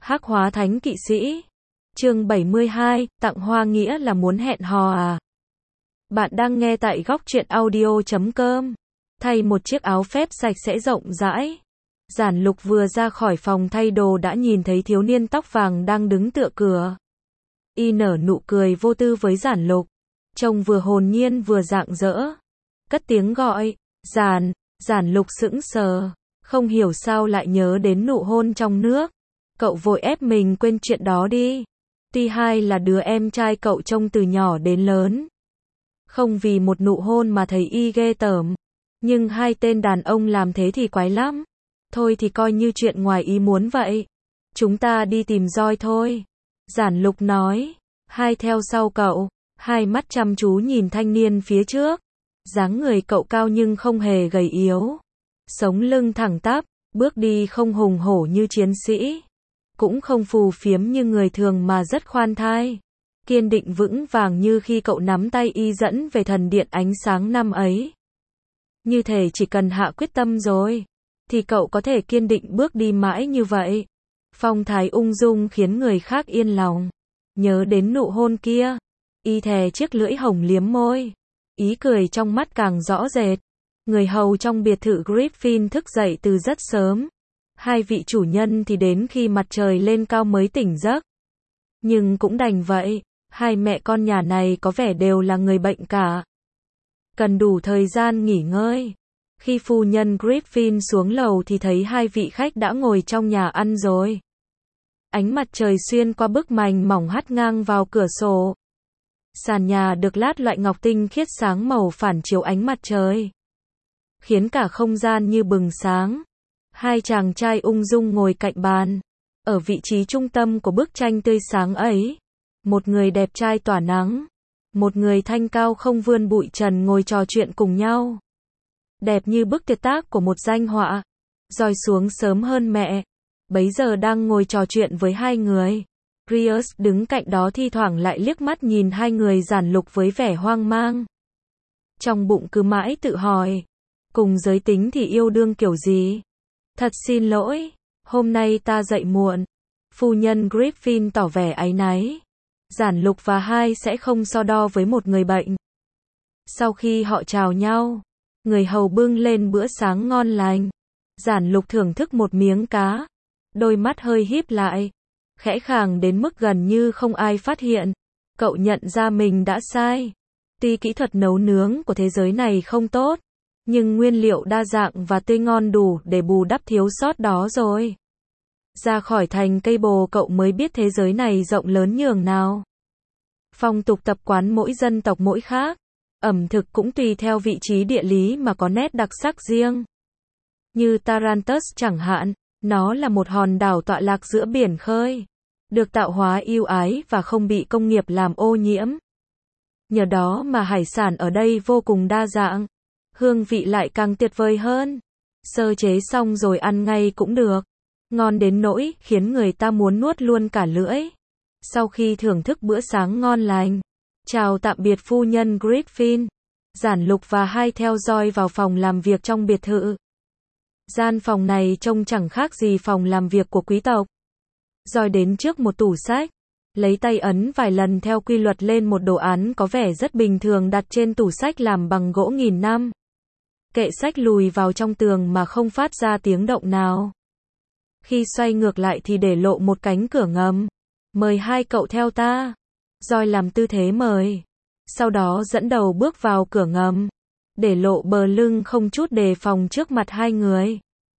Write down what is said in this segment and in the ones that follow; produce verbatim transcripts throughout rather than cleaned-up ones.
Hắc hóa thánh kỵ sĩ. Chương bảy mươi hai, tặng hoa nghĩa là muốn hẹn hò à? Bạn đang nghe tại góc truyện audio chấm com. Thay một chiếc áo phép sạch sẽ rộng rãi. Giản Lục vừa ra khỏi phòng thay đồ đã nhìn thấy thiếu niên tóc vàng đang đứng tựa cửa. Y nở nụ cười vô tư với Giản Lục. Trông vừa hồn nhiên vừa rạng rỡ. Cất tiếng gọi, Giản, Giản Lục sững sờ. Không hiểu sao lại nhớ đến nụ hôn trong nước. Cậu vội ép mình quên chuyện đó đi. Tuy Hai là đứa em trai cậu trông từ nhỏ đến lớn. Không vì một nụ hôn mà thấy y ghê tởm. Nhưng hai tên đàn ông làm thế thì quái lắm. Thôi thì coi như chuyện ngoài ý muốn vậy. Chúng ta đi tìm roi thôi. Giản Lục nói. Hai theo sau cậu. Hai mắt chăm chú nhìn thanh niên phía trước. Dáng người cậu cao nhưng không hề gầy yếu. Sống lưng thẳng tắp. Bước đi không hùng hổ như chiến sĩ. Cũng không phù phiếm như người thường mà rất khoan thai. Kiên định vững vàng như khi cậu nắm tay y dẫn về thần điện ánh sáng năm ấy. Như thể chỉ cần hạ quyết tâm rồi, thì cậu có thể kiên định bước đi mãi như vậy. Phong thái ung dung khiến người khác yên lòng. Nhớ đến nụ hôn kia, y thè chiếc lưỡi hồng liếm môi. Ý cười trong mắt càng rõ rệt. Người hầu trong biệt thự Griffin thức dậy từ rất sớm. Hai vị chủ nhân thì đến khi mặt trời lên cao mới tỉnh giấc. Nhưng cũng đành vậy, hai mẹ con nhà này có vẻ đều là người bệnh cả. Cần đủ thời gian nghỉ ngơi. Khi phu nhân Griffin xuống lầu thì thấy hai vị khách đã ngồi trong nhà ăn rồi. Ánh mặt trời xuyên qua bức mành mỏng hắt ngang vào cửa sổ. Sàn nhà được lát loại ngọc tinh khiết sáng màu phản chiếu ánh mặt trời, khiến cả không gian như bừng sáng. Hai chàng trai ung dung ngồi cạnh bàn. Ở vị trí trung tâm của bức tranh tươi sáng ấy, một người đẹp trai tỏa nắng, một người thanh cao không vươn bụi trần ngồi trò chuyện cùng nhau. Đẹp như bức tuyệt tác của một danh họa. Roi xuống sớm hơn mẹ, bấy giờ đang ngồi trò chuyện với hai người. Rius đứng cạnh đó thi thoảng lại liếc mắt nhìn hai người Giản Lục với vẻ hoang mang. Trong bụng cứ mãi tự hỏi, cùng giới tính thì yêu đương kiểu gì? Thật xin lỗi, hôm nay ta dậy muộn. Phu nhân Griffin tỏ vẻ áy náy. Giản Lục và Hai sẽ không so đo với một người bệnh. Sau khi họ chào nhau, người hầu bưng lên bữa sáng ngon lành. Giản Lục thưởng thức một miếng cá. Đôi mắt hơi híp lại. Khẽ khàng đến mức gần như không ai phát hiện. Cậu nhận ra mình đã sai. Tuy kỹ thuật nấu nướng của thế giới này không tốt, nhưng nguyên liệu đa dạng và tươi ngon đủ để bù đắp thiếu sót đó rồi. Ra khỏi thành cây bồ cậu mới biết thế giới này rộng lớn nhường nào. Phong tục tập quán mỗi dân tộc mỗi khác. Ẩm thực cũng tùy theo vị trí địa lý mà có nét đặc sắc riêng. Như Tarantus chẳng hạn, nó là một hòn đảo tọa lạc giữa biển khơi, được tạo hóa ưu ái và không bị công nghiệp làm ô nhiễm. Nhờ đó mà hải sản ở đây vô cùng đa dạng. Hương vị lại càng tuyệt vời hơn. Sơ chế xong rồi ăn ngay cũng được. Ngon đến nỗi khiến người ta muốn nuốt luôn cả lưỡi. Sau khi thưởng thức bữa sáng ngon lành, chào tạm biệt phu nhân Griffin, Giản Lục và Hai theo Roi vào phòng làm việc trong biệt thự. Gian phòng này trông chẳng khác gì phòng làm việc của quý tộc. Roi đến trước một tủ sách, lấy tay ấn vài lần theo quy luật lên một đồ án có vẻ rất bình thường đặt trên tủ sách làm bằng gỗ nghìn năm. Kệ sách lùi vào trong tường mà không phát ra tiếng động nào. Khi xoay ngược lại thì để lộ một cánh cửa ngầm. Mời hai cậu theo ta. Roi làm tư thế mời. Sau đó dẫn đầu bước vào cửa ngầm, để lộ bờ lưng không chút đề phòng trước mặt hai người.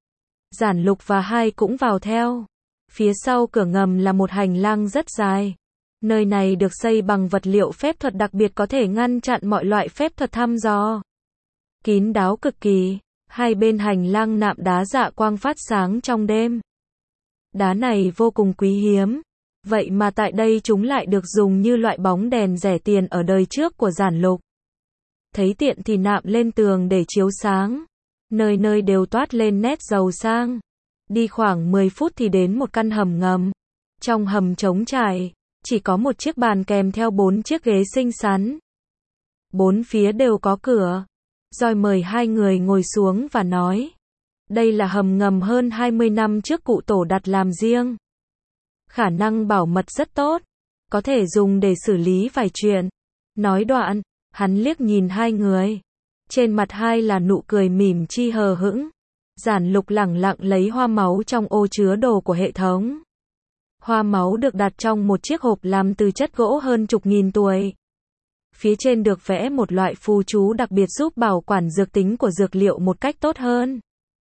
Giản Lục và Hai cũng vào theo. Phía sau cửa ngầm là một hành lang rất dài. Nơi này được xây bằng vật liệu phép thuật đặc biệt có thể ngăn chặn mọi loại phép thuật thăm dò. Kín đáo cực kỳ. Hai bên hành lang nạm đá dạ quang phát sáng trong đêm. Đá này vô cùng quý hiếm. Vậy mà tại đây chúng lại được dùng như loại bóng đèn rẻ tiền ở đời trước của Giản Lục. Thấy tiện thì nạm lên tường để chiếu sáng. Nơi nơi đều toát lên nét giàu sang. Đi khoảng mười phút thì đến một căn hầm ngầm. Trong hầm trống trải, chỉ có một chiếc bàn kèm theo bốn chiếc ghế xinh xắn. Bốn phía đều có cửa. Roi mời hai người ngồi xuống và nói. Đây là hầm ngầm hơn hai mươi năm trước cụ tổ đặt làm riêng. khả năng bảo mật rất tốt, có thể dùng để xử lý vài chuyện. Nói đoạn, hắn liếc nhìn hai người. Trên mặt hai là nụ cười mỉm chi hờ hững. Giản Lục lẳng lặng lấy hoa máu trong ô chứa đồ của hệ thống. Hoa máu được đặt trong một chiếc hộp làm từ chất gỗ hơn chục nghìn tuổi. Phía trên được vẽ một loại phù chú đặc biệt giúp bảo quản dược tính của dược liệu một cách tốt hơn.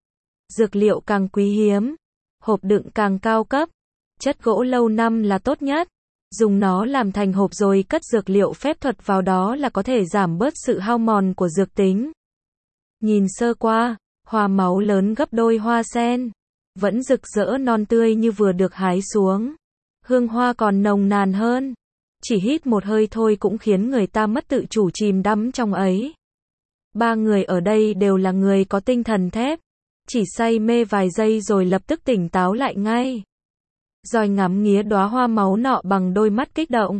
Dược liệu càng quý hiếm, hộp đựng càng cao cấp, chất gỗ lâu năm là tốt nhất. Dùng nó làm thành hộp rồi cất dược liệu phép thuật vào đó là có thể giảm bớt sự hao mòn của dược tính. Nhìn sơ qua, hoa máu lớn gấp đôi hoa sen, vẫn rực rỡ non tươi như vừa được hái xuống. Hương hoa còn nồng nàn hơn, chỉ hít một hơi thôi cũng khiến người ta mất tự chủ chìm đắm trong ấy. Ba người ở đây đều là người có tinh thần thép, chỉ say mê vài giây rồi lập tức tỉnh táo lại ngay. Rồi ngắm nghía đóa hoa máu nọ bằng đôi mắt kích động,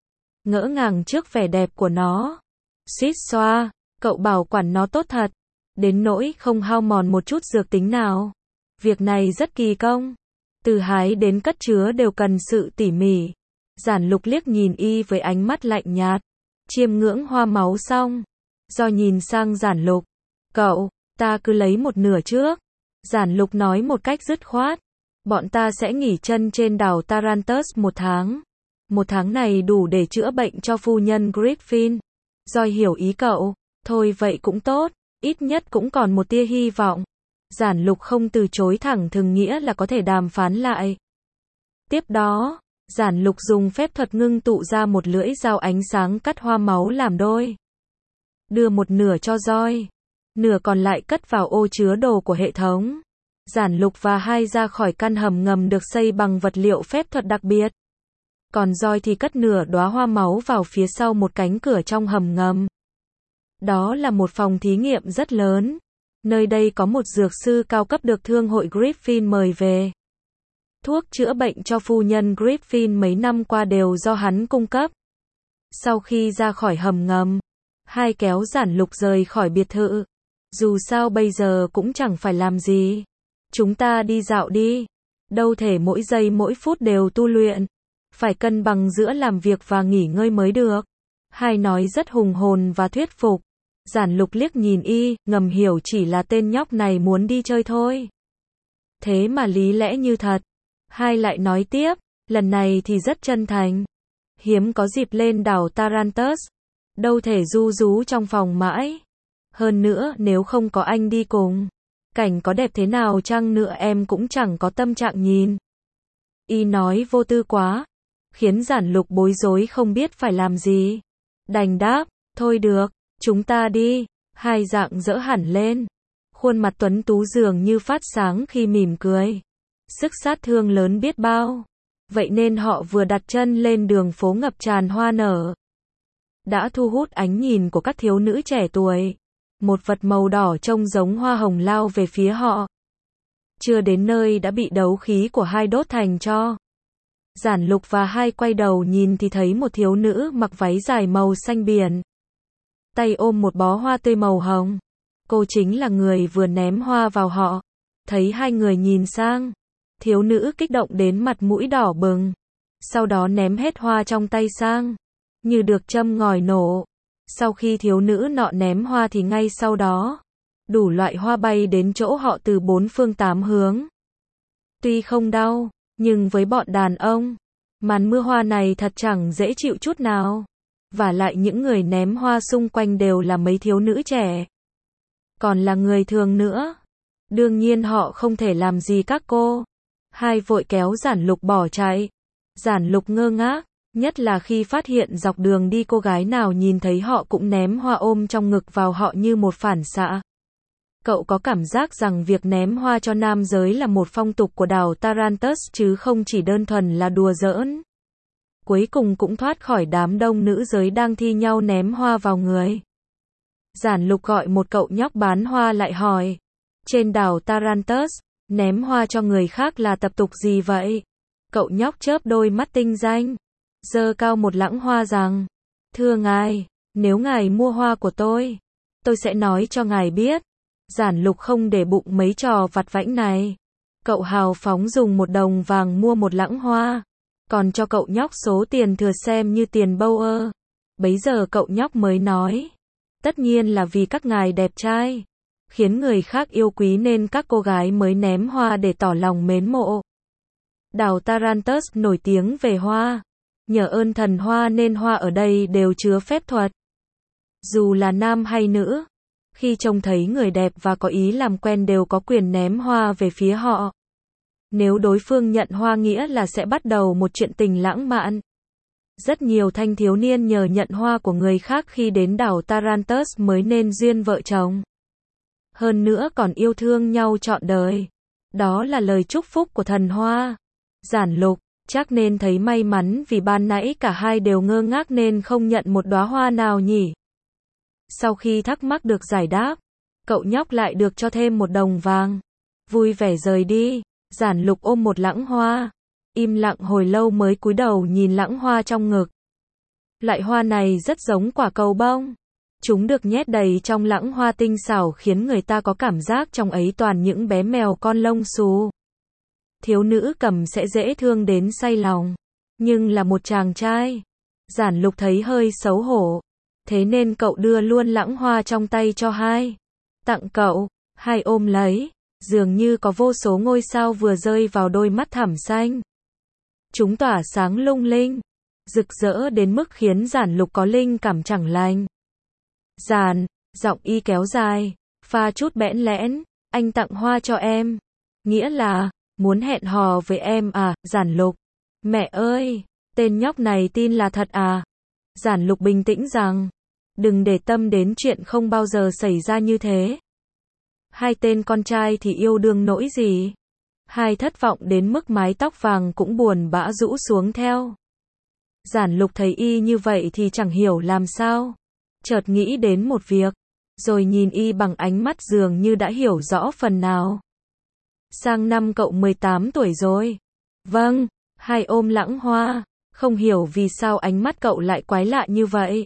ngỡ ngàng trước vẻ đẹp của nó. Suýt xoa, cậu bảo quản nó tốt thật, đến nỗi không hao mòn một chút dược tính nào. Việc này rất kỳ công, từ hái đến cất chứa đều cần sự tỉ mỉ. Giản Lục liếc nhìn y với ánh mắt lạnh nhạt, chiêm ngưỡng hoa máu xong, do nhìn sang Giản Lục. Cậu, ta cứ lấy một nửa trước. Giản Lục nói một cách dứt khoát. Bọn ta sẽ nghỉ chân trên đảo Tarantus một tháng. Một tháng này đủ để chữa bệnh cho phu nhân Griffin. Rồi hiểu ý cậu. Thôi vậy cũng tốt, ít nhất cũng còn một tia hy vọng. Giản Lục không từ chối thẳng thừng nghĩa là có thể đàm phán lại. Tiếp đó, Giản Lục dùng phép thuật ngưng tụ ra một lưỡi dao ánh sáng cắt hoa máu làm đôi. Đưa một nửa cho Joy, nửa còn lại cất vào ô chứa đồ của hệ thống. Giản Lục và hai ra khỏi căn hầm ngầm được xây bằng vật liệu phép thuật đặc biệt. Còn Joy thì cất nửa đóa hoa máu vào phía sau một cánh cửa trong hầm ngầm. Đó là một phòng thí nghiệm rất lớn. Nơi đây có một dược sư cao cấp được thương hội Griffin mời về. Thuốc chữa bệnh cho phu nhân Griffin mấy năm qua đều do hắn cung cấp. Sau khi ra khỏi hầm ngầm, hai kéo Giản Lục rời khỏi biệt thự. Dù sao bây giờ cũng chẳng phải làm gì. Chúng ta đi dạo đi. Đâu thể mỗi giây mỗi phút đều tu luyện. Phải cân bằng giữa làm việc và nghỉ ngơi mới được. Hai nói rất hùng hồn và thuyết phục. Giản Lục liếc nhìn y, ngầm hiểu chỉ là tên nhóc này muốn đi chơi thôi. Thế mà lý lẽ như thật. Hai lại nói tiếp, lần này thì rất chân thành. Hiếm có dịp lên đảo Tarantus. Đâu thể ru rú trong phòng mãi. Hơn nữa nếu không có anh đi cùng, cảnh có đẹp thế nào chăng nữa em cũng chẳng có tâm trạng nhìn. Y nói vô tư quá, khiến Giản Lục bối rối không biết phải làm gì. Đành đáp, thôi được, chúng ta đi. Hai dạng dỡ hẳn lên. Khuôn mặt tuấn tú dường như phát sáng khi mỉm cười. Sức sát thương lớn biết bao. Vậy nên họ vừa đặt chân lên đường phố ngập tràn hoa nở, đã thu hút ánh nhìn của các thiếu nữ trẻ tuổi. Một vật màu đỏ trông giống hoa hồng lao về phía họ. Chưa đến nơi đã bị đấu khí của hai đốt thành tro. Giản Lục và hai quay đầu nhìn thì thấy một thiếu nữ mặc váy dài màu xanh biển, tay ôm một bó hoa tươi màu hồng. Cô chính là người vừa ném hoa vào họ. Thấy hai người nhìn sang, thiếu nữ kích động đến mặt mũi đỏ bừng. Sau đó ném hết hoa trong tay sang, như được châm ngòi nổ. Sau khi thiếu nữ nọ ném hoa thì ngay sau đó, đủ loại hoa bay đến chỗ họ từ bốn phương tám hướng. Tuy không đau, nhưng với bọn đàn ông, màn mưa hoa này thật chẳng dễ chịu chút nào. Và lại những người ném hoa xung quanh đều là mấy thiếu nữ trẻ, còn là người thường nữa. Đương nhiên họ không thể làm gì các cô. Hai vội kéo Giản Lục bỏ chạy. Giản Lục ngơ ngác, nhất là khi phát hiện dọc đường đi cô gái nào nhìn thấy họ cũng ném hoa ôm trong ngực vào họ như một phản xạ. Cậu có cảm giác rằng việc ném hoa cho nam giới là một phong tục của đảo Tarantus chứ không chỉ đơn thuần là đùa giỡn. Cuối cùng cũng thoát khỏi đám đông nữ giới đang thi nhau ném hoa vào người. Giản Lục gọi một cậu nhóc bán hoa lại hỏi, trên đảo Tarantus, ném hoa cho người khác là tập tục gì vậy? Cậu nhóc chớp đôi mắt tinh danh, giơ cao một lẵng hoa rằng, thưa ngài, nếu ngài mua hoa của tôi, tôi sẽ nói cho ngài biết. Giản Lục không để bụng mấy trò vặt vãnh này. Cậu hào phóng dùng một đồng vàng mua một lẵng hoa. còn cho cậu nhóc số tiền thừa xem như tiền bâu ơ. Bấy giờ cậu nhóc mới nói, tất nhiên là vì các ngài đẹp trai, khiến người khác yêu quý nên các cô gái mới ném hoa để tỏ lòng mến mộ. Đảo Tarantus nổi tiếng về hoa, nhờ ơn thần hoa nên hoa ở đây đều chứa phép thuật. Dù là nam hay nữ, khi trông thấy người đẹp và có ý làm quen đều có quyền ném hoa về phía họ. Nếu đối phương nhận hoa nghĩa là sẽ bắt đầu một chuyện tình lãng mạn. Rất nhiều thanh thiếu niên nhờ nhận hoa của người khác khi đến đảo Tarantus mới nên duyên vợ chồng. Hơn nữa còn yêu thương nhau trọn đời. Đó là lời chúc phúc của thần hoa. Giản Lục, chắc nên thấy may mắn vì ban nãy cả hai đều ngơ ngác nên không nhận một đóa hoa nào nhỉ. Sau khi thắc mắc được giải đáp, cậu nhóc lại được cho thêm một đồng vàng. Vui vẻ rời đi, Giản Lục ôm một lẵng hoa. Im lặng hồi lâu mới cúi đầu nhìn lẵng hoa trong ngực. Loại hoa này rất giống quả cầu bông. Chúng được nhét đầy trong lẵng hoa tinh xảo khiến người ta có cảm giác trong ấy toàn những bé mèo con lông xù. Thiếu nữ cầm sẽ dễ thương đến say lòng. Nhưng là một chàng trai. Giản Lục thấy hơi xấu hổ. Thế nên cậu đưa luôn lẵng hoa trong tay cho hai. Tặng cậu, hai ôm lấy. Dường như có vô số ngôi sao vừa rơi vào đôi mắt thẳm xanh. Chúng tỏa sáng lung linh, rực rỡ đến mức khiến Giản Lục có linh cảm chẳng lành. Giản, giọng y kéo dài, pha chút bẽn lẽn, anh tặng hoa cho em. Nghĩa là, muốn hẹn hò với em à, Giản Lục. Mẹ ơi, tên nhóc này tin là thật à? Giản Lục bình tĩnh rằng, đừng để tâm đến chuyện không bao giờ xảy ra như thế. Hai tên con trai thì yêu đương nỗi gì? Hai thất vọng đến mức mái tóc vàng cũng buồn bã rũ xuống theo. Giản Lục thấy y như vậy thì chẳng hiểu làm sao. Chợt nghĩ đến một việc, rồi nhìn y bằng ánh mắt dường như đã hiểu rõ phần nào. Sang năm cậu mười tám tuổi rồi. Vâng, hai ôm lẵng hoa, không hiểu vì sao ánh mắt cậu lại quái lạ như vậy.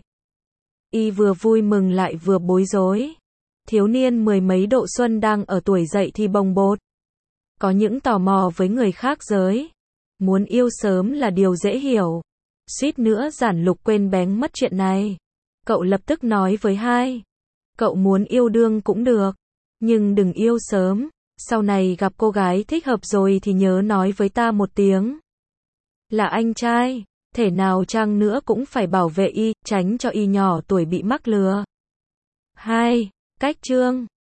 Y vừa vui mừng lại vừa bối rối. Thiếu niên mười mấy độ xuân đang ở tuổi dậy thì bồng bột. Có những tò mò với người khác giới. Muốn yêu sớm là điều dễ hiểu. Suýt nữa Giản Lục quên bén mất chuyện này. Cậu lập tức nói với hai. Cậu muốn yêu đương cũng được. Nhưng đừng yêu sớm. Sau này gặp cô gái thích hợp rồi thì nhớ nói với ta một tiếng. Là anh trai. Thể nào chăng nữa cũng phải bảo vệ y, tránh cho y nhỏ tuổi bị mắc lừa. hai. Cách chương